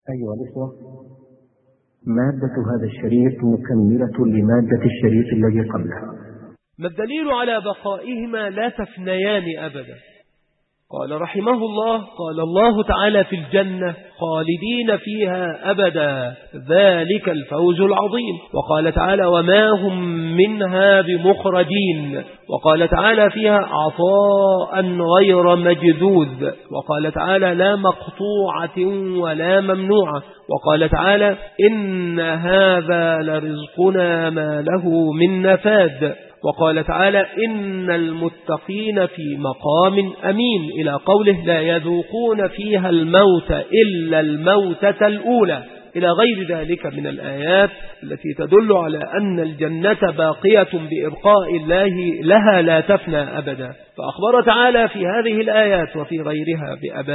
أيها الإخوة، مادة هذا الشريط مكملة لمادة الشريط الذي قبله. ما الدليل على بقائهما لا تفنيان أبدا؟ قال رحمه الله: قال الله تعالى في الجنة: خالدين فيها أبدا، ذلك الفوز العظيم. وقال تعالى: وما هم منها بمخرجين. وقال تعالى فيها: عطاء غير مجذوذ. وقال تعالى: لا مقطوعة ولا ممنوعة. وقال تعالى: إن هذا لرزقنا ما له من نفاد. وقال تعالى: إن المتقين في مقام أمين، إلى قوله: لا يذوقون فيها الموت إلا الموتة الأولى، إلى غير ذلك من الآيات التي تدل على أن الجنة باقية بإبقاء الله لها لا تفنى أبدا. فأخبر تعالى في هذه الآيات وفي غيرها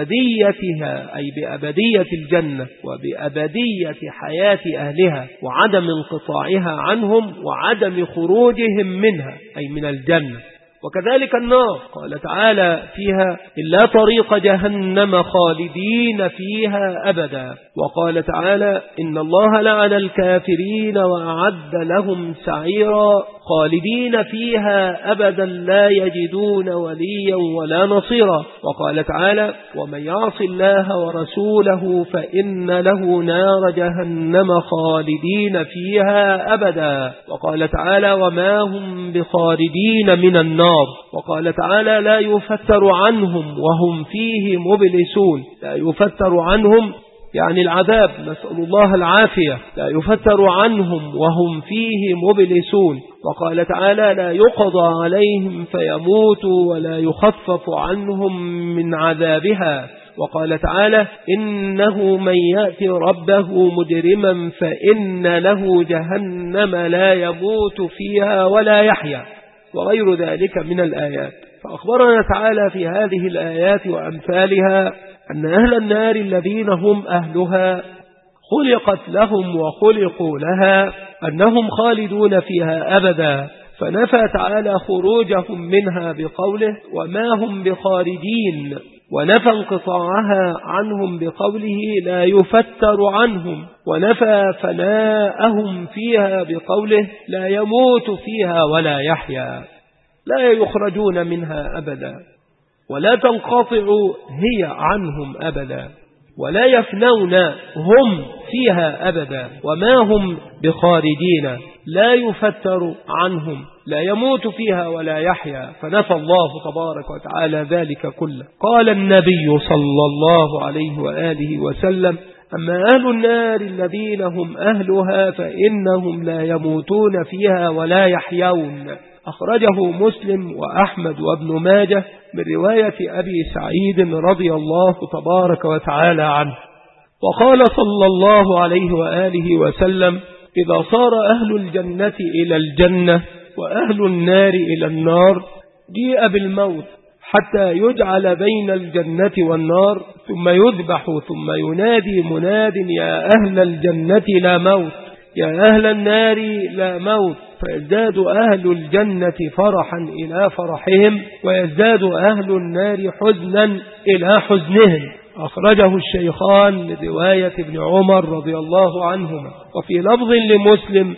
بأبديتها، أي بأبدية الجنة وبأبدية حياة أهلها وعدم انقطاعها عنهم وعدم خروجهم منها، أي من الجنة. وكذلك النار، قال تعالى فيها: إلا طريق جهنم خالدين فيها أبدا. وقال تعالى: إن الله لعن الكافرين وأعد لهم سعيرا خالدين فيها أبدا لا يجدون وليا ولا نصيرا. وقال تعالى: ومن يعص الله ورسوله فإن له نار جهنم خالدين فيها أبدا. وقال تعالى: وما هم بخالدين من النار. وقال تعالى: لا يفتر عنهم وهم فيه مبلسون. لا يفتر عنهم يعني العذاب، نسأل الله العافية. لا يفتر عنهم وهم فيه مبلسون. وقال تعالى: لا يقضى عليهم فيموتوا ولا يخفف عنهم من عذابها. وقال تعالى: إنه من يأتي ربه مجرما فإن له جهنم لا يموت فيها ولا يحيا، وغير ذلك من الآيات. فأخبرنا تعالى في هذه الآيات وأمثالها أن أهل النار الذين هم أهلها خلقت لهم وخلقوا لها أنهم خالدون فيها أبدا، فنفى تعالى خروجهم منها بقوله: وما هم بخارجين، ونفى انقطاعها عنهم بقوله: لا يفتر عنهم، ونفى فناءهم فيها بقوله: لا يموت فيها ولا يحيا. لا يخرجون منها أبدا، ولا تنقطع هي عنهم أبدا، ولا يفنون هم فيها أبدا، وما هم بخارجين، لا يفتر عنهم، لا يموت فيها ولا يحيا. فنفى الله تبارك وتعالى ذلك كله. قال النبي صلى الله عليه وآله وسلم: أما أهل النار الذين هم أهلها فإنهم لا يموتون فيها ولا يحيون. أخرجه مسلم وأحمد وابن ماجه من رواية أبي سعيد رضي الله تبارك وتعالى عنه. وقال صلى الله عليه وآله وسلم: إذا صار أهل الجنة إلى الجنة وأهل النار إلى النار جيء بالموت حتى يجعل بين الجنة والنار، ثم يذبح، ثم ينادي مناد: يا أهل الجنة لا موت، يا أهل النار لا موت، فيزداد أهل الجنة فرحا إلى فرحهم، ويزداد أهل النار حزنا إلى حزنهم. أخرجه الشيخان من رواية ابن عمر رضي الله عنهما. وفي لفظ لمسلم: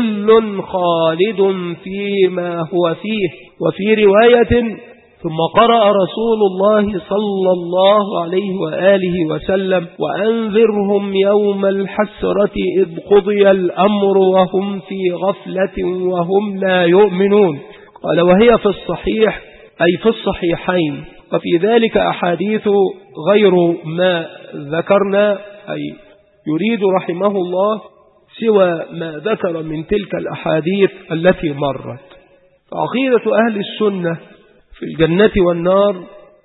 كل خالد فيما هو فيه. وفي رواية: ثم قرأ رسول الله صلى الله عليه وآله وسلم: وأنذرهم يوم الحسرة إذ قضي الأمر وهم في غفلة وهم لا يؤمنون. قال: وهي في الصحيح، أي في الصحيحين. وفي ذلك أحاديث غير ما ذكرنا، أي يريد رحمه الله سوى ما ذكر من تلك الأحاديث التي مرت. فعقيدة أهل السنة في الجنة والنار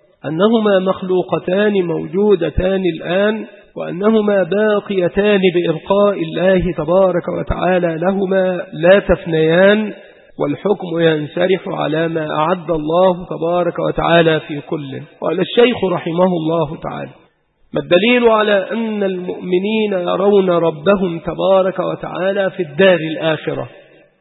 أنهما مخلوقتان موجودتان الآن، وأنهما باقيتان بإبقاء الله تبارك وتعالى لهما لا تفنيان، والحكم ينسرح على ما أعد الله تبارك وتعالى في كل. قال الشيخ رحمه الله تعالى: ما الدليل على أن المؤمنين يرون ربهم تبارك وتعالى في الدار الآخرة؟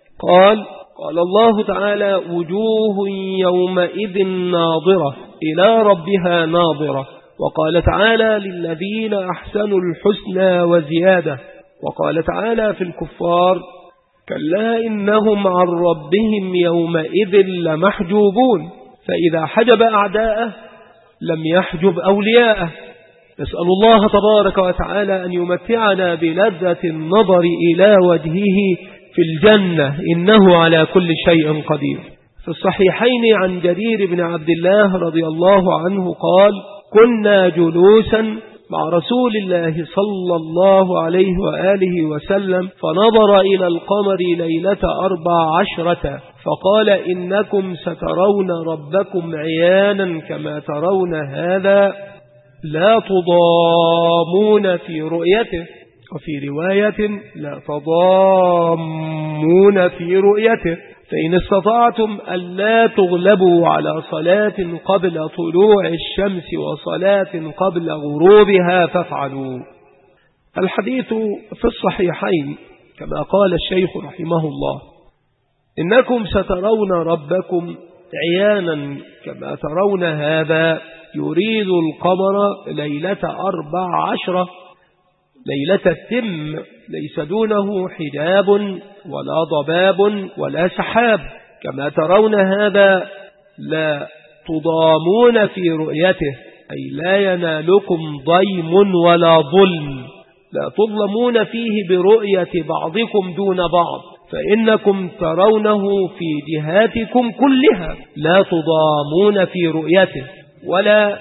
قال الله تعالى: وجوه يومئذ ناظرة إلى ربها ناظرة. وقال تعالى للذين أحسنوا الحسنى وزيادة. وقال تعالى في الكفار كلا إنهم عن ربهم يومئذ لمحجوبون، فإذا حجب أعداءه لم يحجب أولياءه. نسأل الله تبارك وتعالى أن يمتعنا بلذة النظر إلى وجهه في الجنة، إنه على كل شيء قدير. في الصحيحين عن جرير بن عبد الله رضي الله عنه قال كنا جلوسا مع رسول الله صلى الله عليه وآله وسلم فنظر إلى القمر ليلة 14 فقال إنكم سترون ربكم عيانا كما ترون هذا لا تضامون في رؤيته، وفي رواية لا تضامون في رؤيته، فإن استطعتم ألا تغلبوا على صلاة قبل طلوع الشمس وصلاة قبل غروبها فافعلوا. الحديث في الصحيحين كما قال الشيخ رحمه الله إنكم سترون ربكم عيانا كما ترون هذا، يريد القمر ليلة 14 ليلة التم ليس دونه حجاب ولا ضباب ولا سحاب، كما ترون هذا لا تضامون في رؤيته، أي لا ينالكم ضيم ولا ظلم، لا تظلمون فيه برؤية بعضكم دون بعض، فإنكم ترونه في جهاتكم كلها، لا تضامون في رؤيته ولا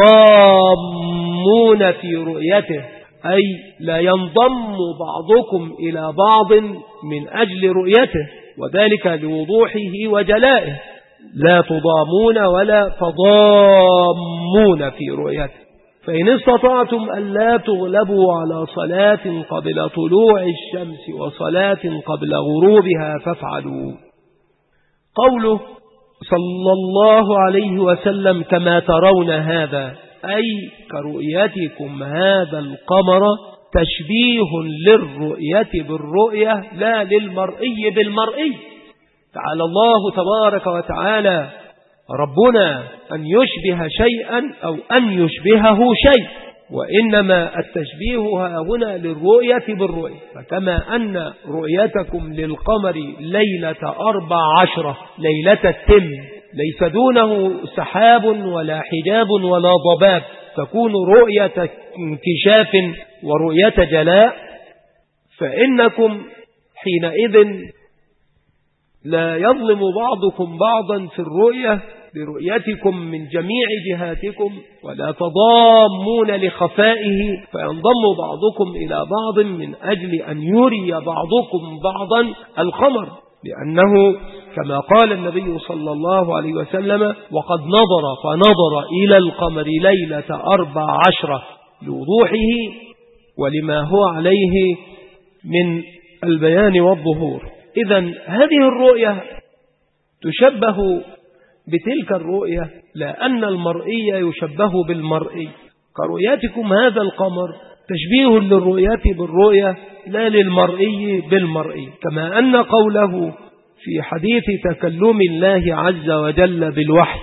تضامون في رؤيته، أي لا ينضم بعضكم إلى بعض من أجل رؤيته، وذلك لوضوحه وجلائه، لا تضامون ولا تضامون في رؤيته. فإن استطعتم ألا تغلبوا على صلاة قبل طلوع الشمس وصلاة قبل غروبها فافعلوا. قوله صلى الله عليه وسلم كما ترون هذا، أي كرؤيتكم هذا القمر تشبيه للرؤية بالرؤية لا للمرئي بالمرئي. تعالى الله تبارك وتعالى ربنا أن يشبه شيئا أو أن يشبهه شيء، وإنما التشبيه هنا للرؤية بالرؤية. فكما أن رؤيتكم للقمر ليلة 14 ليلة التم ليس دونه سحاب ولا حجاب ولا ضباب، تكون رؤية انكشاف ورؤية جلاء، فإنكم حينئذ لا يظلم بعضكم بعضا في الرؤية برؤيتكم من جميع جهاتكم، ولا تضامون لخفائه فينضم بعضكم إلى بعض من أجل أن يري بعضكم بعضا القمر، لأنه كما قال النبي صلى الله عليه وسلم وقد فنظر إلى القمر ليلة 14 لوضوحه ولما هو عليه من البيان والظهور. إذن هذه الرؤية تشبه بتلك الرؤية، لا أن المرئي يشبه بالمرئي. كرؤيتكم هذا القمر تشبيه للرؤية بالرؤية لا للمرئي بالمرئي، كما أن قوله في حديث تكلم الله عز وجل بالوحي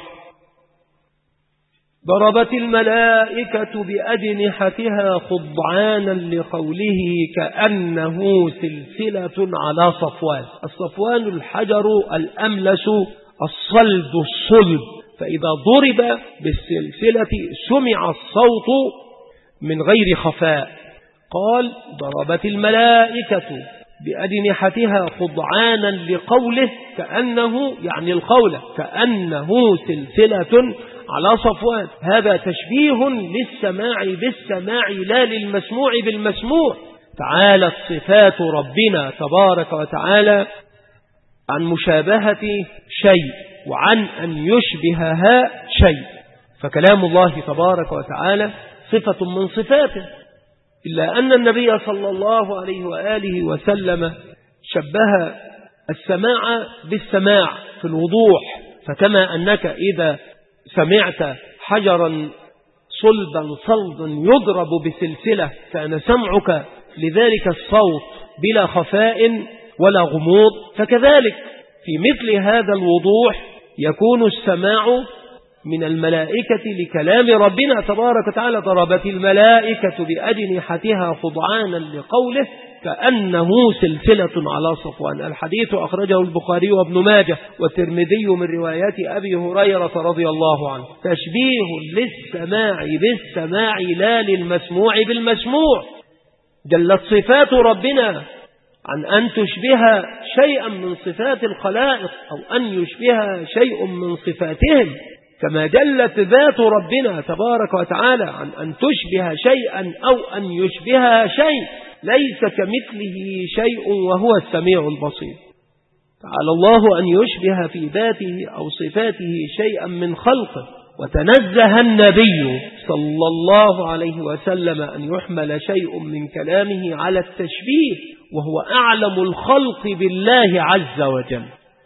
ضربت الملائكة بأجنحتها خضعانا لقوله كأنه سلسلة على صفوان. الصفوان الحجر الأملس الصلب الصلب، فإذا ضرب بالسلسلة سمع الصوت من غير خفاء. قال ضربت الملائكة بأجنحتها خضعانا لقوله كأنه يعني القول كأنه سلسلة على صفوان. هذا تشبيه للسماع بالسماع لا للمسموع بالمسموع. تعالت صفات ربنا تبارك وتعالى عن مشابهة شيء وعن أن يشبهها شيء، فكلام الله تبارك وتعالى صفة من صفاته، إلا أن النبي صلى الله عليه وآله وسلم شبه السماع بالسماع في الوضوح. فكما أنك إذا سمعت حجرا صلبا صلدا يضرب بسلسلة كان سمعك لذلك الصوت بلا خفاء ولا غموض، فكذلك في مثل هذا الوضوح يكون السماع من الملائكة لكلام ربنا تبارك وتعالى. ضربت الملائكة بأجنحتها خضعانا لقوله كأنه سلسلة على صفوان. الحديث أخرجه البخاري وابن ماجه والترمذي من روايات أبي هريرة رضي الله عنه. تشبيه للسماع بالسماع لا للمسموع بالمسموع. جلت صفات ربنا عن أن تشبه شيئا من صفات الخلائق أو أن يشبه شيء من صفاتهم، كما جلت ذات ربنا تبارك وتعالى عن أن تشبه شيئا أو أن يشبه شيء ليس كمثله شيء وهو السميع البصير. تعالى الله أن يشبه في ذاته أو صفاته شيئا من خلقه. وتنزه النبي صلى الله عليه وسلم أن يحمل شيء من كلامه على التشبيه، وهو أعلم الخلق بالله عز وجل.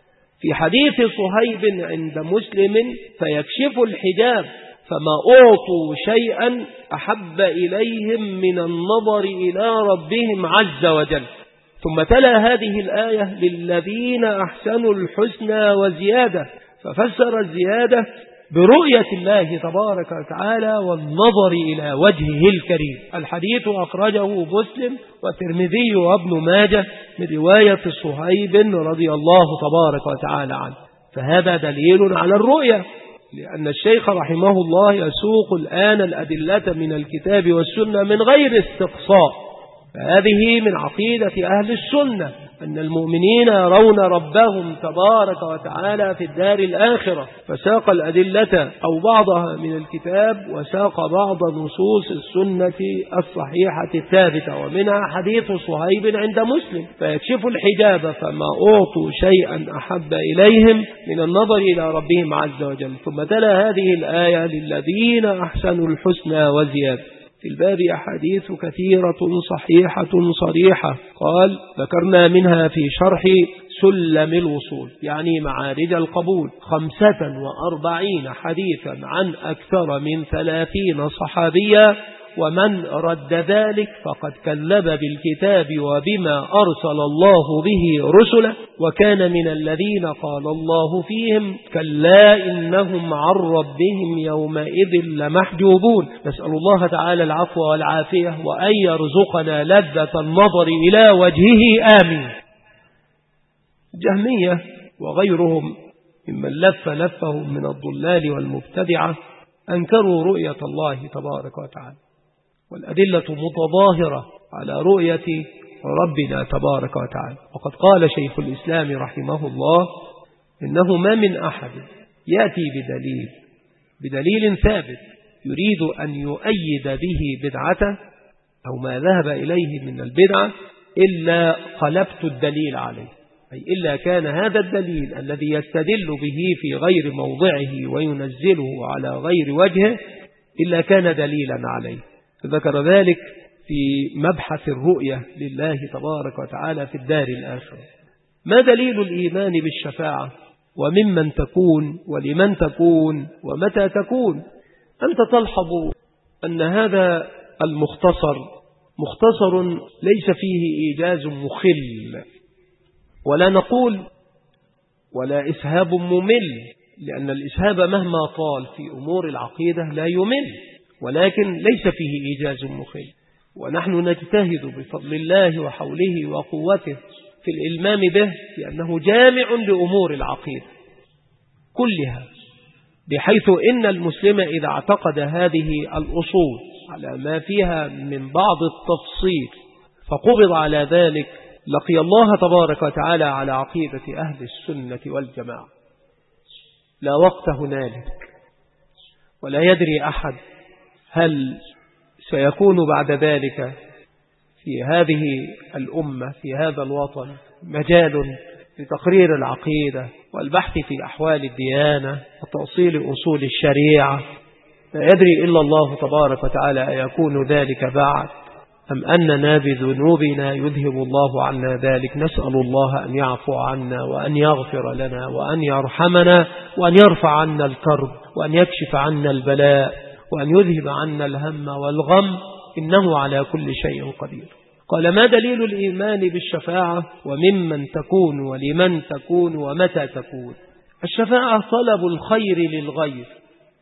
في حديث صهيب عند مسلم فيكشف الحجاب فما أعطوا شيئا أحب إليهم من النظر إلى ربهم عز وجل. ثم تلا هذه الآية للذين أحسنوا الحسنى وزيادة، ففسر الزيادة برؤية الله تبارك وتعالى والنظر إلى وجهه الكريم. الحديث أخرجه مسلم والترمذي وابن ماجه من رواية صهيب رضي الله تبارك وتعالى عنه. فهذا دليل على الرؤية، لأن الشيخ رحمه الله يسوق الآن الأدلة من الكتاب والسنة من غير استقصاء. فهذه من عقيدة أهل السنة أن المؤمنين يرون ربهم تبارك وتعالى في الدار الآخرة، فساق الأدلة أو بعضها من الكتاب وساق بعض نصوص السنة الصحيحة الثابتة، ومنها حديث صهيب عند مسلم فيكشف الحجاب فما أعطوا شيئا أحب إليهم من النظر إلى ربهم عز وجل. ثم تلا هذه الآية للذين أحسنوا الحسنى وزيادة. في الباب أحاديث كثيرة صحيحة صريحة. قال ذكرنا منها في شرح سلم الوصول يعني معارج القبول 45 حديثا عن أكثر من 30 صحابيا، ومن رد ذلك فقد كذب بالكتاب وبما أرسل الله به رسله، وكان من الذين قال الله فيهم كلا إنهم عن ربهم يومئذ لمحجوبون. نسأل الله تعالى العفو والعافية وأن يرزقنا لذة النظر إلى وجهه آمين. جهمية وغيرهم ممن لفهم من الضلال والمبتدعة أنكروا رؤية الله تبارك وتعالى، والأدلة متظاهرة على رؤية ربنا تبارك وتعالى. وقد قال شيخ الإسلام رحمه الله إنه ما من أحد يأتي بدليل ثابت يريد أن يؤيد به بدعته أو ما ذهب إليه من البدعة إلا قلبت الدليل عليه، أي إلا كان هذا الدليل الذي يستدل به في غير موضعه وينزله على غير وجهه إلا كان دليلا عليه. ذكر ذلك في مبحث الرؤية لله تبارك وتعالى في الدار الآخرة. ما دليل الإيمان بالشفاعة وممن تكون ولمن تكون ومتى تكون؟ أنت تلحظ أن هذا المختصر ليس فيه إيجاز مخل، ولا نقول ولا إسهاب ممل، لأن الإسهاب مهما طال في أمور العقيدة لا يمل، ولكن ليس فيه إيجاز مخل. ونحن نجتهد بفضل الله وحوله وقوته في الإلمام به، لأنه جامع لأمور العقيدة كلها، بحيث إن المسلم إذا اعتقد هذه الأصول على ما فيها من بعض التفصيل فقبض على ذلك لقي الله تبارك وتعالى على عقيدة أهل السنة والجماعة. لا وقت هنالك، ولا يدري أحد هل سيكون بعد ذلك في هذه الأمة في هذا الوطن مجال لتقرير العقيدة والبحث في أحوال الديانة وتأصيل أصول الشريعة. لا يدري إلا الله تبارك وتعالى أيكون ذلك بعد أم أننا بذنوبنا يذهب الله عنا ذلك. نسأل الله أن يعفو عنا وأن يغفر لنا وأن يرحمنا وأن يرفع عنا الكرب وأن يكشف عنا البلاء وأن يذهب عنا الهم والغم، إنه على كل شيء قدير. قال ما دليل الإيمان بالشفاعة وممن تكون ولمن تكون ومتى تكون؟ الشفاعة طلب الخير للغير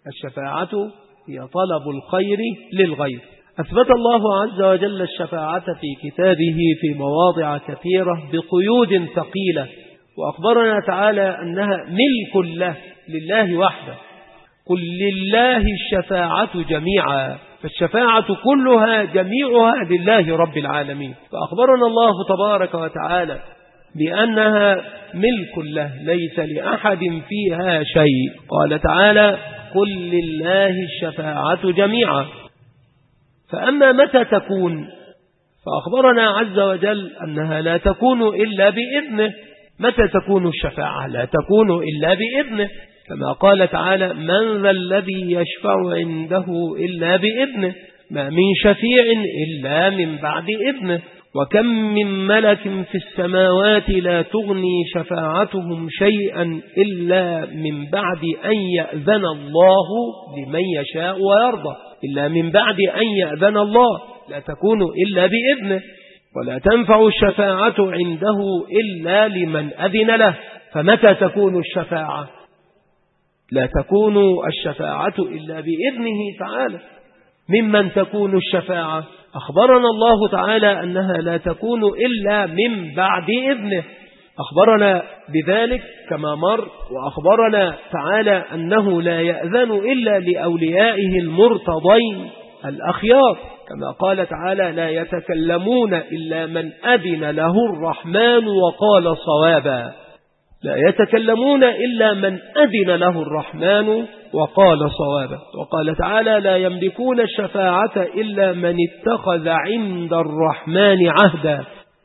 الشفاعة هي طلب الخير للغير. أثبت الله عز وجل الشفاعة في كتابه في مواضع كثيرة بقيود ثقيلة، وأخبرنا تعالى أنها ملك له لله وحده. قل لله الشفاعة جميعا، فالشفاعة كلها جميعها لله رب العالمين. فأخبرنا الله تبارك وتعالى بأنها ملك له ليس لأحد فيها شيء. قال تعالى قل لله الشفاعة جميعا. فأما متى تكون، فأخبرنا عز وجل أنها لا تكون إلا بإذنه. متى تكون الشفاعة؟ لا تكون إلا بإذنه، كما قال تعالى من ذا الذي يشفع عنده إلا بإذنه، ما من شفيع إلا من بعد إذنه، وكم من ملك في السماوات لا تغني شفاعتهم شيئا إلا من بعد أن يأذن الله لمن يشاء ويرضى. إلا من بعد أن يأذن الله، لا تكون إلا بإذنه. ولا تنفع الشفاعة عنده إلا لمن أذن له. فمتى تكون الشفاعة؟ لا تكون الشفاعة إلا بإذنه تعالى. ممن تكون الشفاعة؟ أخبرنا الله تعالى أنها لا تكون إلا من بعد إذنه، أخبرنا بذلك كما مر. وأخبرنا تعالى أنه لا يأذن إلا لأوليائه المرتضين الأخيار، كما قال تعالى لا يتكلمون إلا من أذن له الرحمن وقال صوابا. لا يتكلمون إلا من أذن له الرحمن وقال صوابا. وقال تعالى لا يملكون الشفاعة إلا من اتخذ عند الرحمن عهدا.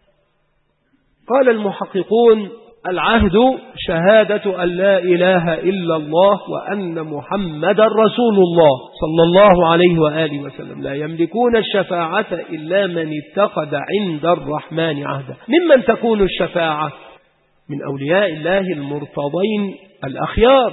قال المحققون العهد شهادة أن لا إله إلا الله وأن محمد رسول الله صلى الله عليه وآله وسلم. لا يملكون الشفاعة إلا من اتخذ عند الرحمن عهدا. ممن تكون الشفاعة؟ من أولياء الله المرتضين الأخيار.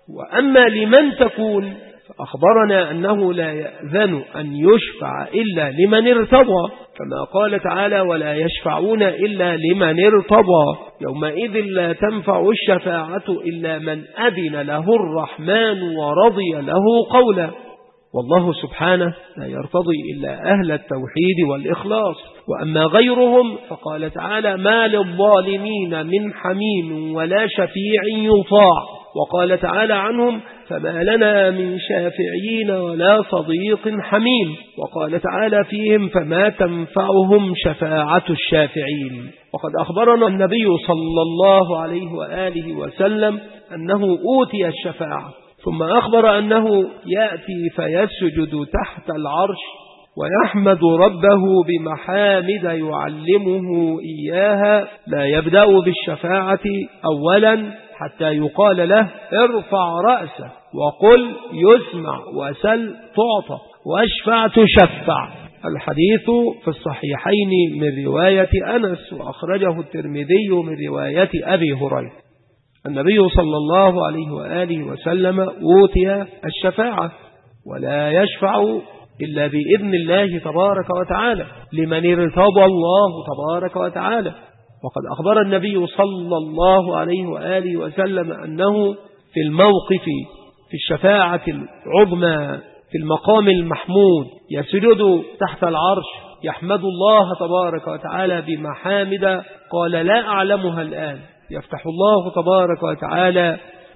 وأما لمن تكون فأخبرنا أنه لا يأذن أن يشفع إلا لمن ارتضى، كما قال تعالى ولا يشفعون إلا لمن ارتضى. يومئذ لا تنفع الشفاعة إلا من أذن له الرحمن ورضي له قولا. والله سبحانه لا يرتضي إلا أهل التوحيد والإخلاص. وأما غيرهم فقال تعالى ما للظالمين من حميم ولا شفيع يطاع. وقال تعالى عنهم فما لنا من شافعين ولا صديق حميم. وقال تعالى فيهم فما تنفعهم شفاعة الشافعين. وقد أخبرنا النبي صلى الله عليه وآله وسلم أنه أوتي الشفاعة، ثم أخبر أنه يأتي فيسجد تحت العرش ويحمد ربه بمحامد يعلمه إياها، لا يبدأ بالشفاعة أولا حتى يقال له ارفع رأسه وقل يسمع وسل تعطى واشفع تشفع. الحديث في الصحيحين من رواية أنس، وأخرجه الترمذي من رواية أبي هريرة. النبي صلى الله عليه وآله وسلم أوتي الشفاعة، ولا يشفع إلا بإذن الله تبارك وتعالى لمن ارتضى الله تبارك وتعالى. وقد أخبر النبي صلى الله عليه وآله وسلم أنه في الموقف في الشفاعة العظمى في المقام المحمود يسجد تحت العرش يحمد الله تبارك وتعالى بمحامد قال لا أعلمها الآن، يفتح الله تبارك وتعالى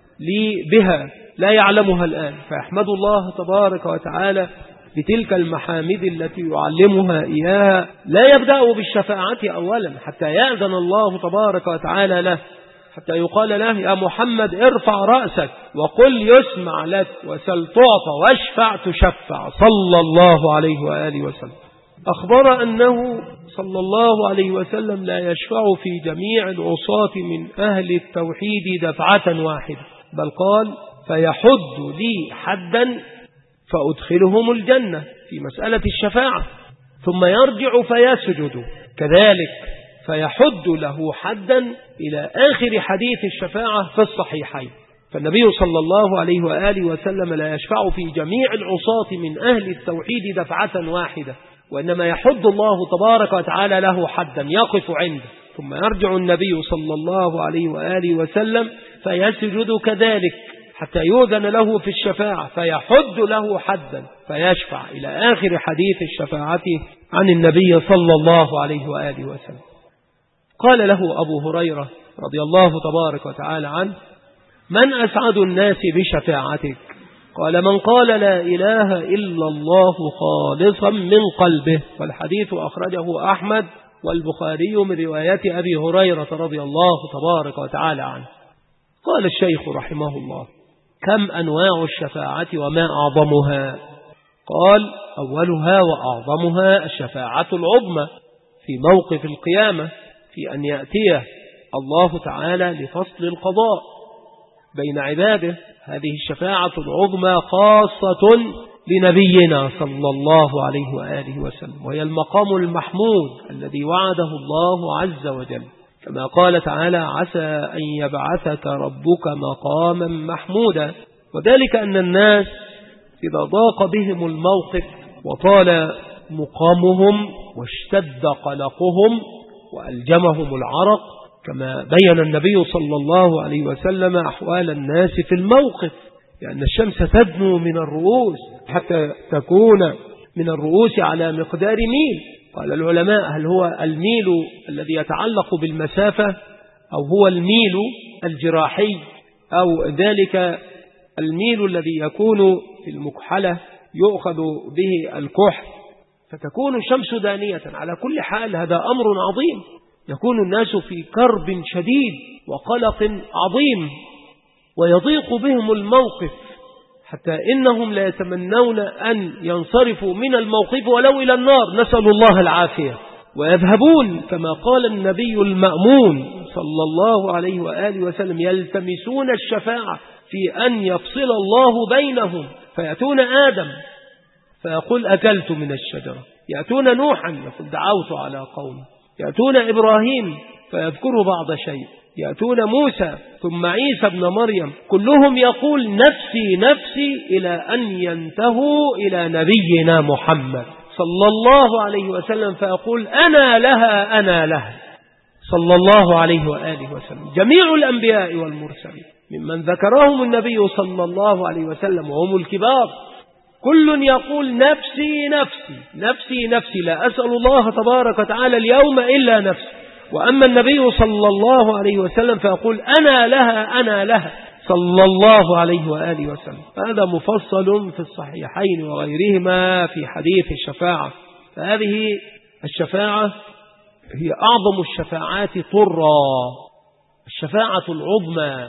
لي بها لا يعلمها الآن، فيحمد الله تبارك وتعالى بتلك المحامد التي يعلمها إياها. لا يبدأ بالشفاعة أولا حتى يأذن الله تبارك وتعالى له، حتى يقال له يا محمد ارفع رأسك وقل يسمع لك وسل تعطى واشفع تشفع صلى الله عليه وآله وسلم. أخبر أنه صلى الله عليه وسلم لا يشفع في جميع العصاة من أهل التوحيد دفعة واحدة، بل قال فيحد لي حدا فأدخلهم الجنة في مسألة الشفاعة، ثم يرجع فيسجد كذلك فيحد له حدا إلى آخر حديث الشفاعة في الصحيحين. فالنبي صلى الله عليه وآله وسلم لا يشفع في جميع العصاة من أهل التوحيد دفعة واحدة، وإنما يحد الله تبارك وتعالى له حدا يقف عنده، ثم يرجع النبي صلى الله عليه وآله وسلم فيسجد كذلك حتى يؤذن له في الشفاعة فيحد له حدا فيشفع، إلى آخر حديث الشفاعة عن النبي صلى الله عليه وآله وسلم. قال له أبو هريرة رضي الله تبارك وتعالى عنه: من أسعد الناس بشفاعتك؟ قال: من قال لا إله إلا الله خالصا من قلبه. والحديث أخرجه أحمد والبخاري من رواية أبي هريرة رضي الله تبارك وتعالى عنه. قال الشيخ رحمه الله: كم أنواع الشفاعة وما أعظمها؟ قال: أولها وأعظمها الشفاعة العظمى في موقف القيامة، في أن يأتيه الله تعالى لفصل القضاء بين عباده. هذه الشفاعة العظمى خاصة لنبينا صلى الله عليه وآله وسلم، وهي المقام المحمود الذي وعده الله عز وجل، كما قال تعالى: عسى أن يبعثك ربك مقاما محمودا. وذلك أن الناس إذا ضاق بهم الموقف وطال مقامهم واشتد قلقهم وألجمهم العرق، كما بين النبي صلى الله عليه وسلم أحوال الناس في الموقف، لأن الشمس تدنو من الرؤوس حتى تكون من الرؤوس على مقدار ميل. قال العلماء: هل هو الميل الذي يتعلق بالمسافة، أو هو الميل الجراحي، أو ذلك الميل الذي يكون في المكحلة يؤخذ به الكحل فتكون الشمس دانية؟ على كل حال هذا أمر عظيم، يكون الناس في كرب شديد وقلق عظيم ويضيق بهم الموقف، حتى إنهم لا يتمنون أن ينصرفوا من الموقف ولو إلى النار، نسأل الله العافية، ويذهبون كما قال النبي المأمون صلى الله عليه وآله وسلم: يلتمسون الشفاعة في أن يفصل الله بينهم، فيأتون آدم فيقول: أكلت من الشجرة، يأتون نوحا يقول: دعوت على قومي، يأتون إبراهيم فيذكر بعض شيء، يأتون موسى ثم عيسى ابن مريم، كلهم يقول: نفسي نفسي، إلى أن ينتهوا إلى نبينا محمد صلى الله عليه وسلم فيقول: أنا لها أنا لها، صلى الله عليه وآله وسلم. جميع الأنبياء والمرسلين ممن ذكرهم النبي صلى الله عليه وسلم وهم الكبار، كل يقول: نفسي نفسي نفسي نفسي، لا أسأل الله تبارك وتعالى اليوم إلا نفسي. وأما النبي صلى الله عليه وسلم فيقول: أنا لها أنا لها، صلى الله عليه وآله وسلم. هذا مفصل في الصحيحين وغيرهما في حديث الشفاعة. فهذه الشفاعة هي أعظم الشفاعات طرا، الشفاعة العظمى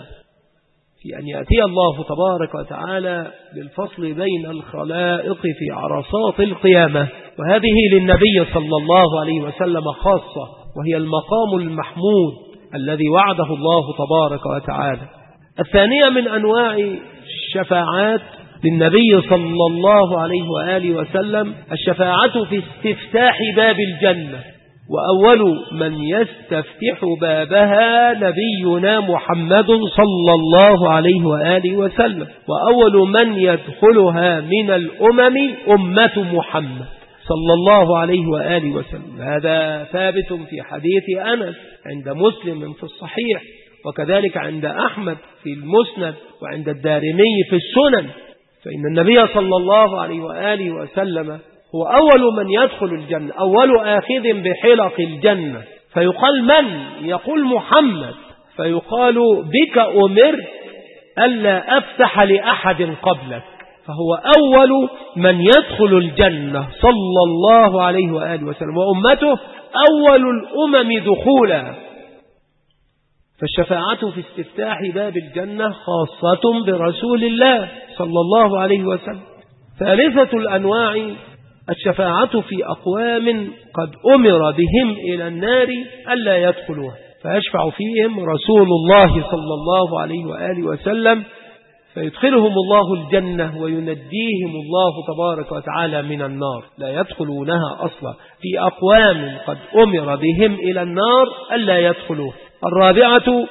في أن يأتي الله تبارك وتعالى للفصل بين الخلائق في عرصات القيامة، وهذه للنبي صلى الله عليه وسلم خاصة، وهي المقام المحمود الذي وعده الله تبارك وتعالى. الثانية من أنواع الشفاعات للنبي صلى الله عليه وآله وسلم الشفاعة في استفتاح باب الجنة، وأول من يستفتح بابها نبينا محمد صلى الله عليه وآله وسلم، وأول من يدخلها من الأمم أمة محمد صلى الله عليه وآله وسلم. هذا ثابت في حديث أنس عند مسلم في الصحيح، وكذلك عند أحمد في المسند، وعند الدارمي في السنن. فإن النبي صلى الله عليه وآله وسلم هو أول من يدخل الجنة، أول آخذ بحلق الجنة، فيقال: من؟ يقول: محمد، فيقال: بك أمرت ألا أفتح لأحد قبلك، فهو أول من يدخل الجنة صلى الله عليه وآله وسلم، وأمته أول الأمم دخولا. فالشفاعة في استفتاح باب الجنة خاصة برسول الله صلى الله عليه وسلم. ثالثة الأنواع الشفاعة في أقوام قد أمر بهم إلى النار ألا يدخلوها، فيشفع فيهم رسول الله صلى الله عليه وآله وسلم، فيدخلهم الله الجنة وينجيهم الله تبارك وتعالى من النار، لا يدخلونها أصلا، في أقوام قد أمر بهم إلى النار ألا يدخلوها. الرابعة،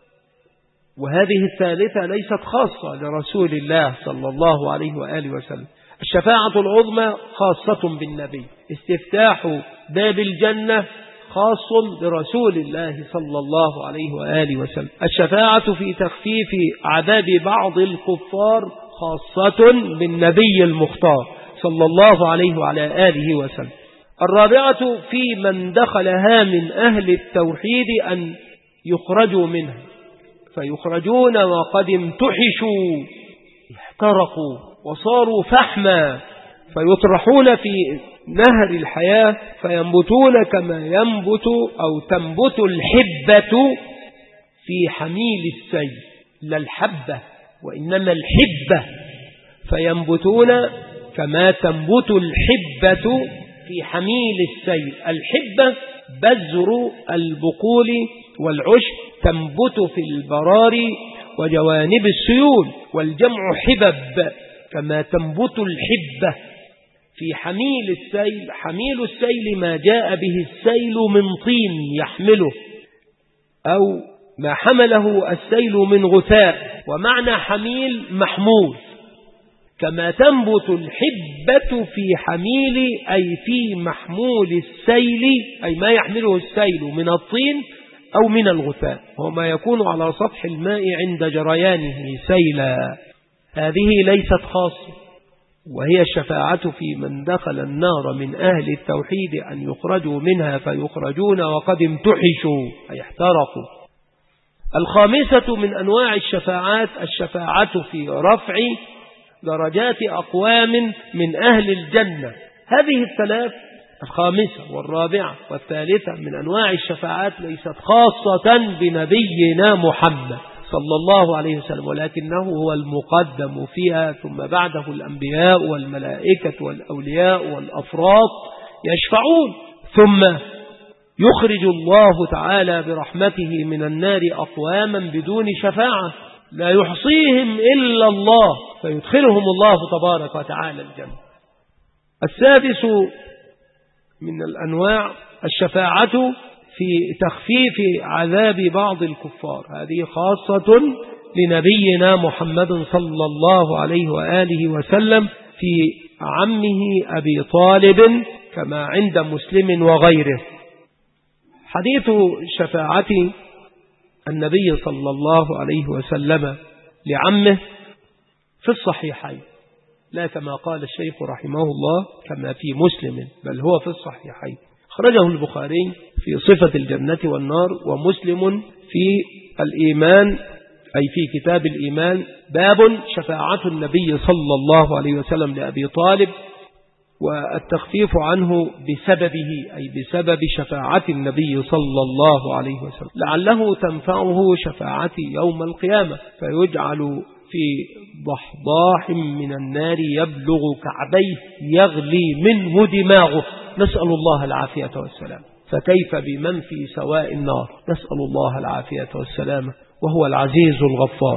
وهذه الثالثة ليست خاصة لرسول الله صلى الله عليه وآله وسلم، الشفاعة العظمى خاصة بالنبي. استفتاح باب الجنة خاص برسول الله صلى الله عليه وآله وسلم. الشفاعة في تخفيف عذاب بعض الكفار خاصة بالنبي المختار صلى الله عليه وعلى آله وسلم. الرابعة في من دخلها من أهل التوحيد أن يخرجوا منها فيخرجون وقد امتحشوا احترقوا وصاروا فحما فيطرحون في نهر الحياة فينبتون كما ينبت أو تنبت الحبة في حميل السيل، لا الحبة وإنما الحبة، فينبتون كما تنبت الحبة في حميل السيل. الحبة بذر البقول والعشب تنبت في البراري وجوانب السيول، والجمع حبب كما تنبت الحبة في حميل السيل. حميل السيل ما جاء به السيل من طين يحمله أو ما حمله السيل من غثاء، ومعنى حميل محمول. كما تنبت الحبة في حميل أي في محمول السيل، أي ما يحمله السيل من الطين أو من الغثاء، وما يكون على سطح الماء عند جريانه سيلا. هذه ليست خاصة، وهي الشفاعة في من دخل النار من أهل التوحيد أن يخرجوا منها فيخرجون وقد امتحشوا أي احترقوا. الخامسة من أنواع الشفاعات الشفاعة في رفع درجات أقوام من أهل الجنة. هذه الثلاث، الخامسة والرابعة والثالثة، من أنواع الشفاعات ليست خاصة بنبينا محمد صلى الله عليه وسلم، ولكنه هو المقدم فيها، ثم بعده الأنبياء والملائكة والأولياء والأفراط يشفعون، ثم يخرج الله تعالى برحمته من النار أقواما بدون شفاعة لا يحصيهم إلا الله فيدخلهم الله تبارك وتعالى الجنة. السادس من الأنواع الشفاعة في تخفيف عذاب بعض الكفار. هذه خاصة لنبينا محمد صلى الله عليه وآله وسلم في عمه أبي طالب كما عند مسلم وغيره. حديث شفاعة النبي صلى الله عليه وسلم لعمه في الصحيحين، لا كما قال الشيخ رحمه الله كما في مسلم، بل هو في الصحيحين. خرجه البخاري في صفة الجنة والنار، ومسلم في الإيمان أي في كتاب الإيمان باب شفاعة النبي صلى الله عليه وسلم لأبي طالب والتخفيف عنه بسببه أي بسبب شفاعة النبي صلى الله عليه وسلم، لعله تنفعه شفاعة يوم القيامة فيجعل في ضحضاح من النار يبلغ كعبيه يغلي منه دماغه، نسأل الله العافية والسلام. فكيف بمن في سواء النار؟ نسأل الله العافية والسلام وهو العزيز الغفار.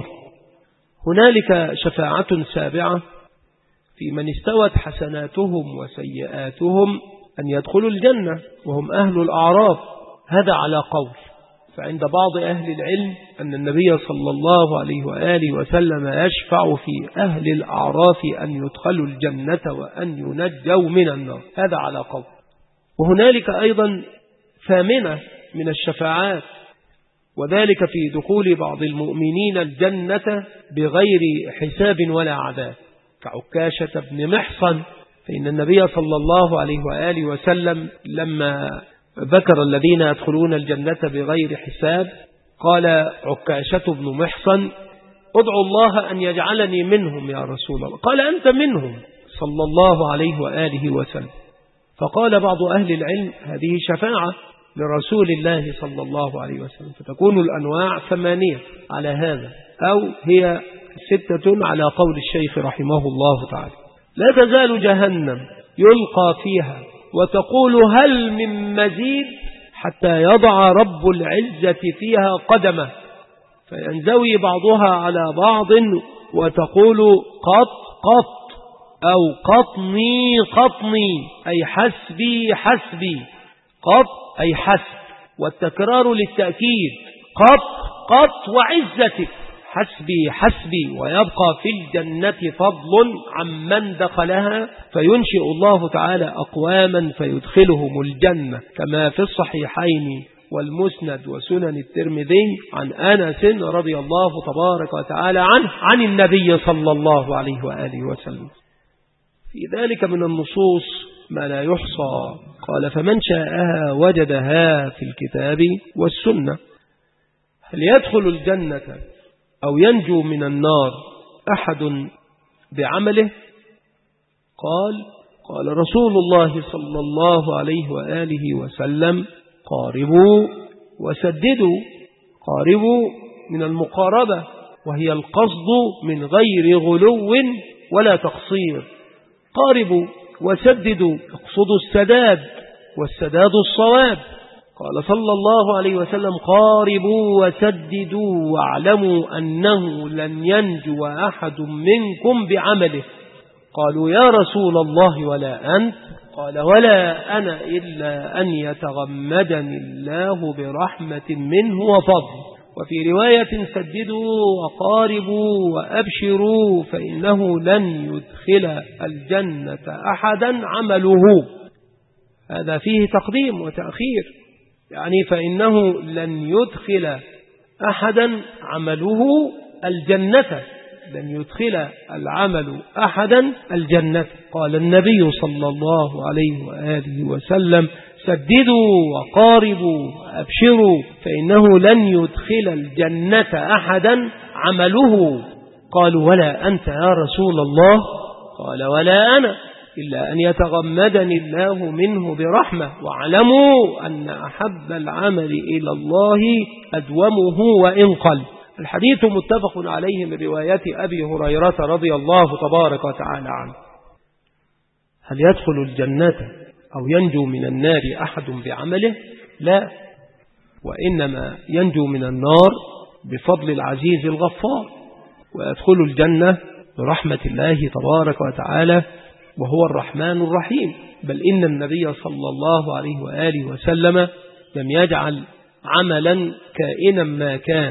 هنالك شفاعة سابعة في من استوت حسناتهم وسيئاتهم أن يدخلوا الجنة وهم أهل الأعراف. هذا على قول، فعند بعض أهل العلم أن النبي صلى الله عليه وآله وسلم يشفع في أهل الأعراف أن يدخلوا الجنة وأن ينجوا من النار، هذا على قول. وهنالك أيضا ثامنة من الشفاعات، وذلك في دخول بعض المؤمنين الجنة بغير حساب ولا عذاب، كعكاشة بن محصن. فإن النبي صلى الله عليه وآله وسلم لما ذكر الذين يدخلون الجنة بغير حساب قال عكاشة بن محصن: ادعو الله أن يجعلني منهم يا رسول الله. قال: أنت منهم صلى الله عليه وآله وسلم. فقال بعض أهل العلم: هذه شفاعة لرسول الله صلى الله عليه وسلم، فتكون الأنواع 8 على هذا، أو هي 6 على قول الشيخ رحمه الله تعالى. لا تزال جهنم يلقى فيها وتقول: هل من مزيد؟ حتى يضع رب العزة فيها قدمه فينزوي بعضها على بعض وتقول: قط قط، أو قطني قطني، أي حسبي حسبي. قط أي حسب، والتكرار للتأكيد. قط قط وعزتك، حسبي حسبي ويبقى في الجنة فضل عمن دخلها، فينشئ الله تعالى أقواما فيدخلهم الجنة كما في الصحيحين والمسند وسنن الترمذي عن أنس رضي الله تبارك وتعالى عنه عن النبي صلى الله عليه وآله وسلم. في ذلك من النصوص ما لا يحصى. قال فمن شاءها وجدها في الكتاب والسنة. هل يدخل الجنة أو ينجو من النار أحد بعمله؟ قال رسول الله صلى الله عليه وآله وسلم قاربوا وسددوا. قاربوا من المقاربة، وهي القصد من غير غلو ولا تقصير. قاربوا وسددوا يقصد السداد، والسداد الصواب. قال صلى الله عليه وسلم قاربوا وسددوا واعلموا أنه لن ينجو أحد منكم بعمله. قالوا يا رسول الله ولا أنت؟ قال ولا أنا إلا أن يتغمدني الله برحمة منه وفضل. وفي رواية سددوا وقاربوا وأبشروا فإنه لن يدخل الجنة أحدا عمله. هذا فيه تقديم وتأخير، يعني فإنه لن يدخل أحدا عمله الجنة، لن يدخل العمل أحدا الجنة. قال النبي صلى الله عليه وآله وسلم سددوا وقاربوا وأبشروا فإنه لن يدخل الجنة أحدا عمله. قالوا ولا أنت يا رسول الله؟ قال ولا أنا إلا أن يتغمدني الله منه برحمة، واعلموا أن أحب العمل إلى الله أدومه وإن قل. الحديث متفق عليه من رواية أبي هريرة رضي الله تبارك وتعالى عنه. هل يدخل الجنة أو ينجو من النار أحد بعمله؟ لا، وإنما ينجو من النار بفضل العزيز الغفار، ويدخل الجنة برحمة الله تبارك وتعالى وهو الرحمن الرحيم. بل إن النبي صلى الله عليه وآله وسلم لم يجعل عملا كائنا ما كان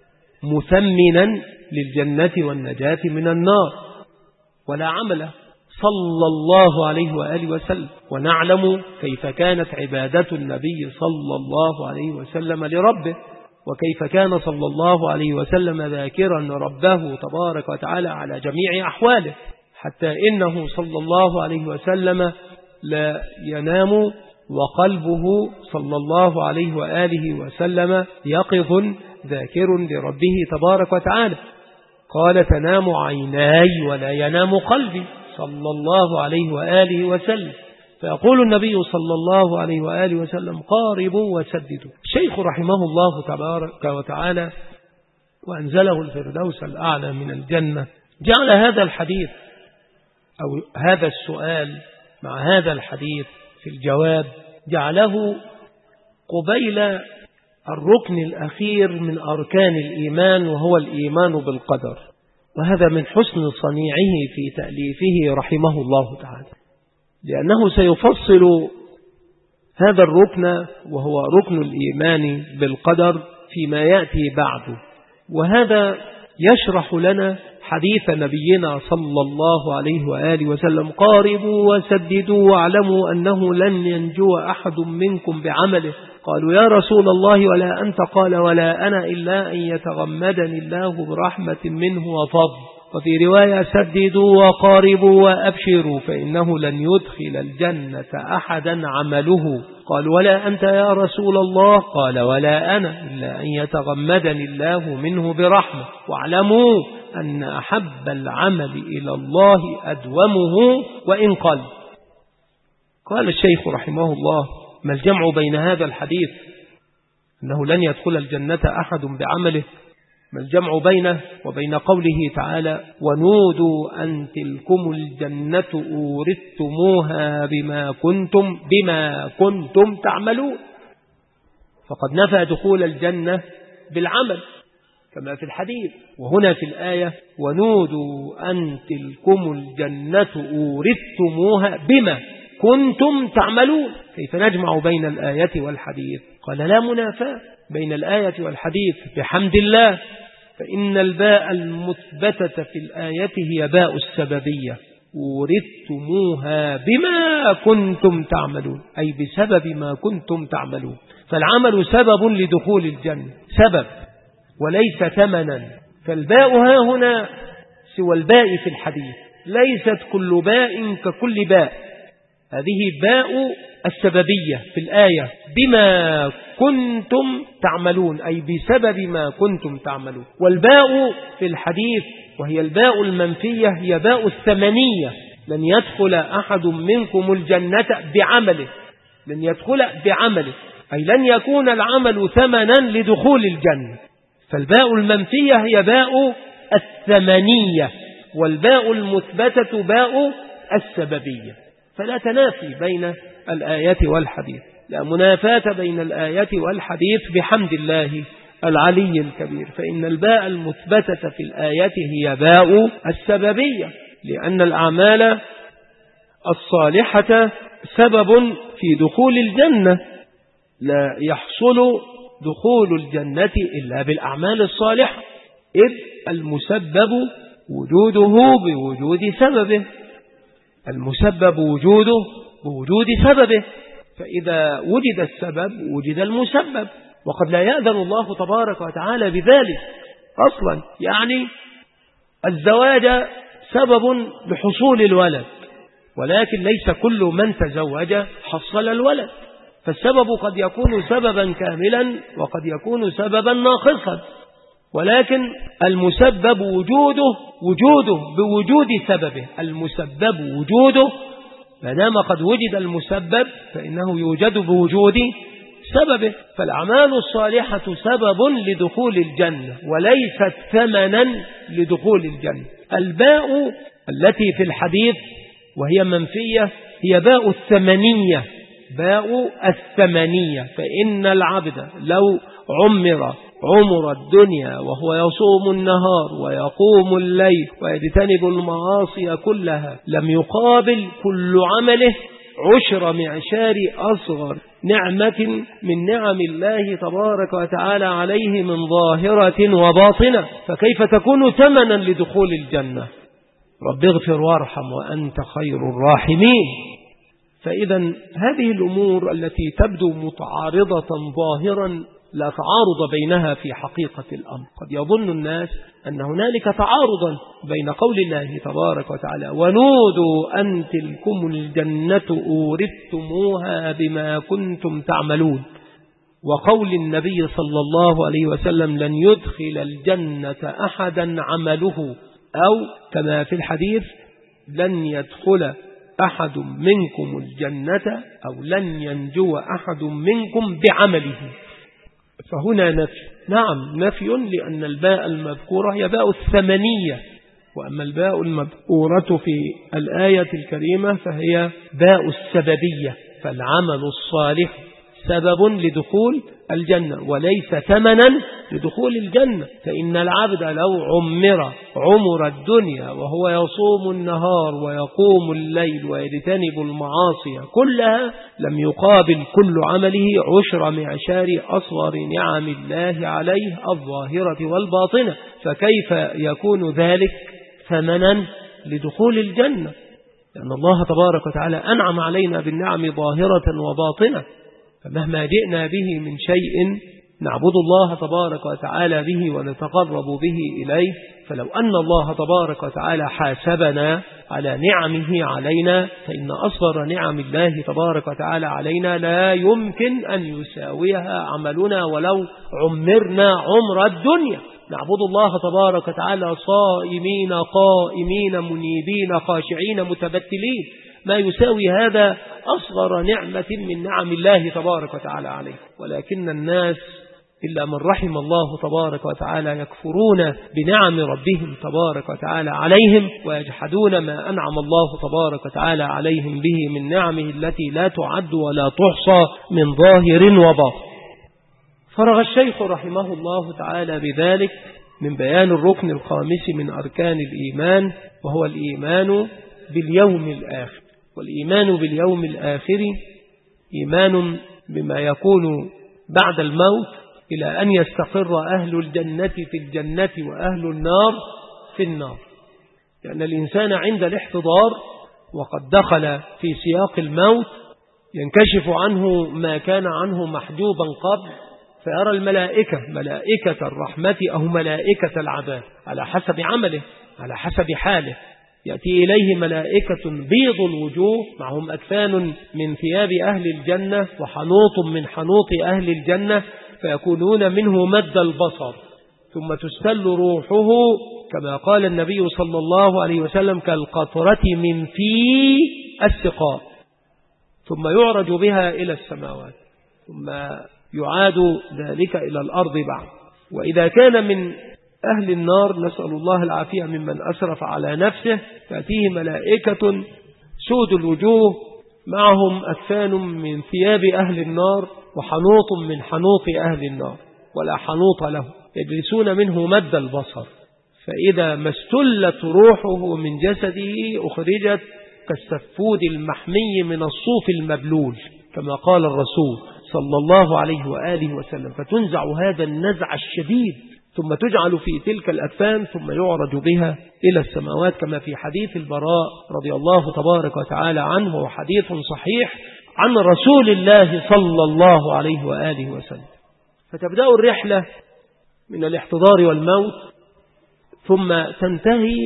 مثمنا للجنة والنجاة من النار، ولا عمل صلى الله عليه وآله وسلم. ونعلم كيف كانت عبادة النبي صلى الله عليه وسلم لربه، وكيف كان صلى الله عليه وسلم ذاكرا ربه تبارك وتعالى على جميع أحواله، حتى إنه صلى الله عليه وسلم لا ينام وقلبه صلى الله عليه وآله وسلم يقظ ذاكر لربه تبارك وتعالى. قال تنام عيناي ولا ينام قلبي صلى الله عليه وآله وسلم. فيقول النبي صلى الله عليه وآله وسلم قاربوا وسددوا. الشيخ رحمه الله تبارك وتعالى وأنزله الفردوس الأعلى من الجنة جعل هذا الحديث أو هذا السؤال مع هذا الحديث في الجواب جعله قبيل الركن الأخير من أركان الإيمان، وهو الإيمان بالقدر. وهذا من حسن صنيعه في تأليفه رحمه الله تعالى، لأنه سيفصل هذا الركن وهو ركن الإيمان بالقدر فيما يأتي بعده. وهذا يشرح لنا حديث نبينا صلى الله عليه وآله وسلم قاربوا وسددوا واعلموا أنه لن ينجو أحد منكم بعمله. قالوا يا رسول الله ولا أنت؟ قال ولا أنا إلا أن يتغمدني الله برحمة منه وفضل. وفي رواية سددوا وقاربوا وأبشروا فإنه لن يدخل الجنة أحدا عمله. قال ولا أنت يا رسول الله؟ قال ولا أنا إلا أن يتغمدني الله منه برحمة، واعلموا أن أحب العمل إلى الله أدومه وإن قل. قال الشيخ رحمه الله ما الجمع بين هذا الحديث أنه لن يدخل الجنة أحد بعمله، ما الجمع بينه وبين قوله تعالى ونودوا أن تلكم الجنة أورثتموها بما كنتم تعملون؟ فقد نفى دخول الجنة بالعمل كما في الحديث، وهنا في الآية ونودوا أن تلكم الجنة أورثتموها بما كنتم تعملون. كيف نجمع بين الآية والحديث؟ قال لا منافاة بين الآية والحديث بحمد الله فإن الباء المثبتة في الآية هي باء السببية، ورثتموها بما كنتم تعملون، أي بسبب ما كنتم تعملون. فالعمل سبب لدخول الجنة، سبب وليس ثمنا. فالباء ها هنا سوى الباء في الحديث، ليست كل باء ككل باء، هذه باء السببية في الآية بما كنتم تعملون، أي بسبب ما كنتم تعملون. والباء في الحديث وهي الباء المنفية هي باء الثمنية، لن يدخل أحد منكم الجنة بعمله، لن يدخل بعمله، أي لن يكون العمل ثمنا لدخول الجنة. فالباء المنفية هي باء الثمنية، والباء المثبتة باء السببية. فلا تنافي بين الآيات والحديث، لا منافاة بين الآيات والحديث بحمد الله العلي الكبير. فإن الباء المثبتة في الآيات هي باء السببية، لأن الأعمال الصالحة سبب في دخول الجنة، لا يحصل دخول الجنة إلا بالأعمال الصالحة، إذ المسبب وجوده بوجود سببه، المسبب وجوده بوجود سببه، فإذا وجد السبب وجد المسبب، وقد لا يأذن الله تبارك وتعالى بذلك أصلا. يعني الزواج سبب لحصول الولد، ولكن ليس كل من تزوج حصل الولد، فالسبب قد يكون سببا كاملا وقد يكون سببا ناقصا، ولكن المسبب وجوده بوجود سببه، المسبب وجوده، ما دام قد وجد المسبب فإنه يوجد بوجود سببه. فالأعمال الصالحة سبب لدخول الجنة وليست ثمنا لدخول الجنة. الباء التي في الحديث وهي منفية هي باء الثمنية، باء الثمنية. فإن العبد لو عمر الدنيا وهو يصوم النهار ويقوم الليل ويجتنب المعاصي كلها، لم يقابل كل عمله 10 معشار أصغر نعمة من نعم الله تبارك وتعالى عليه من ظاهرة وباطنة، فكيف تكون ثمنا لدخول الجنة؟ رب اغفر وارحم وأنت خير الراحمين. فإذا هذه الأمور التي تبدو متعارضة ظاهرا لا تعارض بينها في حقيقة الأمر. قد يظن الناس أن هنالك تعارضا بين قول الله تبارك وتعالى ونودوا أن تلكم الجنة أورثتموها بما كنتم تعملون، وقول النبي صلى الله عليه وسلم لن يدخل الجنة أحدا عمله، أو كما في الحديث لن يدخل أحد منكم الجنة أو لن ينجو أحد منكم بعمله. فهنا نفي، نعم نفي، لأن الباء المذكورة هي باء الثمنية، وأما الباء المذكورة في الآية الكريمة فهي باء السببية. فالعمل الصالح سبب لدخول الجنة وليس ثمنا لدخول الجنة. فإن العبد لو عمر الدنيا وهو يصوم النهار ويقوم الليل ويجتنب المعاصي كلها، لم يقابل كل عمله 10 معشار أصغر نعم الله عليه الظاهرة والباطنة، فكيف يكون ذلك ثمنا لدخول الجنة؟ لأن الله تبارك وتعالى أنعم علينا بالنعم ظاهرة وباطنة، فمهما جئنا به من شيء نعبد الله تبارك وتعالى به ونتقرب به إليه. فلو أن الله تبارك وتعالى حاسبنا على نعمه علينا فإن أصغر نعم الله تبارك وتعالى علينا لا يمكن أن يساويها عملنا ولو عمرنا عمر الدنيا. نعبد الله تبارك وتعالى صائمين قائمين منيبين خاشعين متبتلين، ما يساوي هذا أصغر نعمة من نعم الله تبارك وتعالى عليه. ولكن الناس إلا من رحم الله تبارك وتعالى يكفرون بنعم ربهم تبارك وتعالى عليهم ويجحدون ما أنعم الله تبارك وتعالى عليهم به من نعمه التي لا تعد ولا تحصى من ظاهر وباطن. فرغ الشيخ رحمه الله تعالى بذلك من بيان الركن الخامس من أركان الإيمان، وهو الإيمان باليوم الآخر. والإيمان باليوم الآخر إيمان بما يكون بعد الموت إلى أن يستقر أهل الجنة في الجنة وأهل النار في النار. لأن الإنسان عند الاحتضار وقد دخل في سياق الموت ينكشف عنه ما كان عنه محجوبا قبل، فيرى الملائكة، ملائكة الرحمة أو ملائكة العذاب على حسب عمله، على حسب حاله. يأتي إليه ملائكة بيض الوجوه معهم أكفان من ثياب أهل الجنة وحنوط من حنوط أهل الجنة، فيكونون منه مد البصر، ثم تستل روحه كما قال النبي صلى الله عليه وسلم كالقطرة من في السقاء، ثم يعرج بها إلى السماوات، ثم يعاد ذلك إلى الأرض بعد. وإذا كان من أهل النار نسأل الله العافية ممن أسرف على نفسه، تأتيه ملائكة سود الوجوه معهم أكفان من ثياب أهل النار وحنوط من حنوط أهل النار ولا حنوط له، يجلسون منه مد البصر، فإذا ما استلت روحه من جسده أخرجت كالسفود المحمي من الصوف المبلول كما قال الرسول صلى الله عليه وآله وسلم، فتنزع هذا النزع الشديد ثم تجعل في تلك الأكفان ثم يعرج بها إلى السماوات، كما في حديث البراء رضي الله تبارك وتعالى عنه، وحديث صحيح عن رسول الله صلى الله عليه وآله وسلم. فتبدأ الرحلة من الاحتضار والموت، ثم تنتهي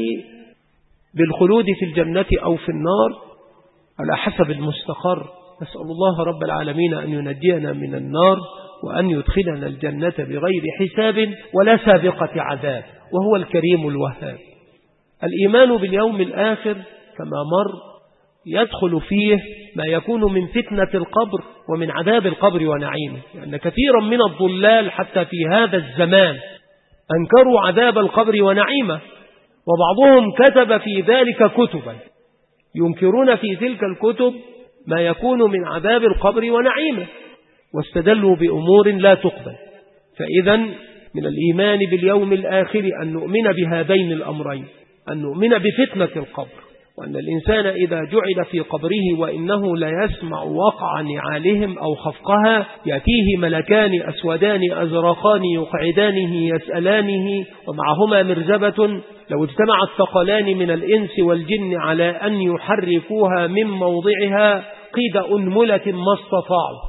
بالخلود في الجنة أو في النار على حسب المستقر. نسأل الله رب العالمين أن ينجينا من النار وأن يدخلنا الجنة بغير حساب ولا سابقة عذاب، وهو الكريم الوهاب. الإيمان باليوم الآخر كما مر يدخل فيه ما يكون من فتنة القبر ومن عذاب القبر ونعيمه، لأن كثيرا من الضلال حتى في هذا الزمان أنكروا عذاب القبر ونعيمه، وبعضهم كتب في ذلك كتبا ينكرون في تلك الكتب ما يكون من عذاب القبر ونعيمه، واستدلوا بأمور لا تقبل. فإذا من الإيمان باليوم الآخر أن نؤمن بهذين الأمرين، أن نؤمن بفتنة القبر، وأن الإنسان إذا جعل في قبره وإنه لا يسمع وقع نعالهم أو خفقها يأتيه ملكان أسودان أزرقان يقعدانه يسألانه ومعهما مرزبة لو اجتمع الثقلان من الإنس والجن على أن يحركوها من موضعها قيد أنملة ما استطاعوا،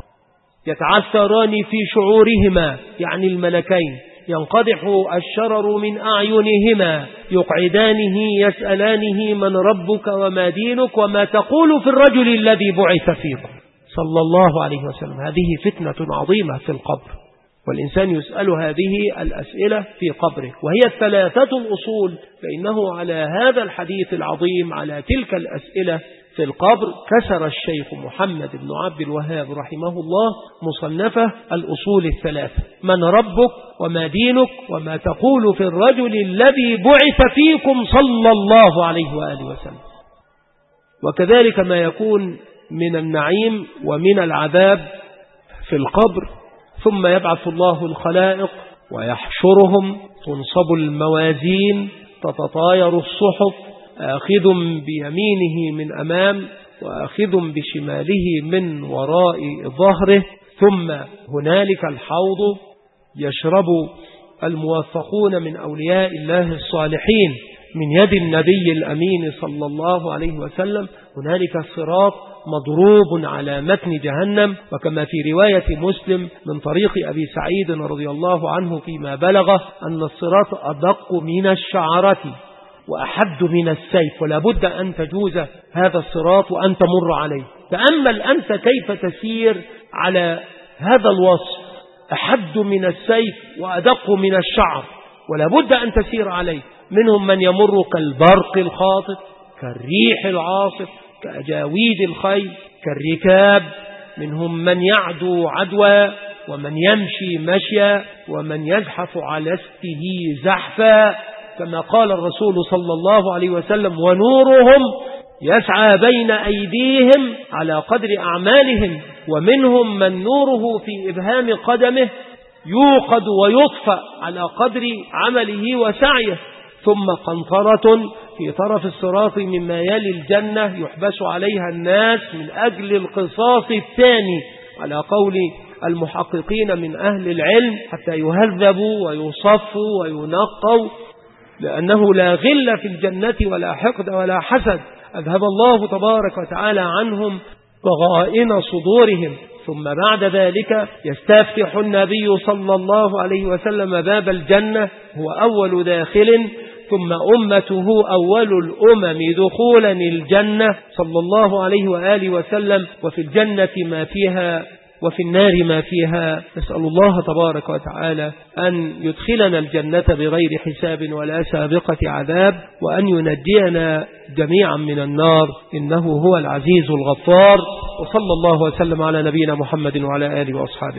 يتعثران في شعورهما يعني الملكين، ينقدح الشرر من أعينهما، يقعدانه يسألانه من ربك وما دينك وما تقول في الرجل الذي بعث فيكم صلى الله عليه وسلم. هذه فتنة عظيمة في القبر، والإنسان يسأل هذه الأسئلة في قبره، وهي الثلاثة الأصول، فإنه على هذا الحديث العظيم على تلك الأسئلة في القبر كسر الشيخ محمد بن عبد الوهاب رحمه الله مصنفه الأصول الثلاثة: من ربك وما دينك وما تقول في الرجل الذي بعث فيكم صلى الله عليه وآله وسلم. وكذلك ما يكون من النعيم ومن العذاب في القبر. ثم يبعث الله الخلائق ويحشرهم، تنصب الموازين، تتطاير الصحف، آخذ بيمينه من أمام وآخذ بشماله من وراء ظهره. ثم هنالك الحوض يشرب الموفقون من أولياء الله الصالحين من يد النبي الأمين صلى الله عليه وسلم. هنالك الصراط مضروب على متن جهنم، وكما في رواية مسلم من طريق أبي سعيد رضي الله عنه فيما بلغ أن الصراط أدق من الشعرة وأحد من السيف، ولا بد أن تجوز هذا الصراط وأن تمر عليه. تأمل أنت كيف تسير على هذا الوصف، أحد من السيف وأدق من الشعر، ولا بد أن تسير عليه. منهم من يمر كالبرق الخاطف، كالريح العاصف، كأجاويد الخيل، كالركاب. منهم من يعدو عدوى، ومن يمشي مشيا، ومن يزحف على استه زحفا، كما قال الرسول صلى الله عليه وسلم: ونورهم يسعى بين أيديهم على قدر أعمالهم. ومنهم من نوره في إبهام قدمه يوقد ويطفأ على قدر عمله وسعيه. ثم قنطرة في طرف الصراط مما يلي الجنة يحبس عليها الناس من أجل القصاص الثاني، على قول المحققين من أهل العلم حتى يهذبوا ويصفوا وينقوا، لأنه لا غل في الجنة ولا حقد ولا حسد، أذهب الله تبارك وتعالى عنهم ضغائن صدورهم. ثم بعد ذلك يستفتح النبي صلى الله عليه وسلم باب الجنة، هو أول داخل، ثم أمته أول الأمم دخولا الجنة صلى الله عليه وآله وسلم، وفي الجنة ما فيها وفي النار ما فيها. نسأل الله تبارك وتعالى أن يدخلنا الجنة بغير حساب ولا سابقة عذاب، وأن ينجينا جميعا من النار، إنه هو العزيز الغفار. وصلى الله وسلم على نبينا محمد وعلى آله وأصحابه.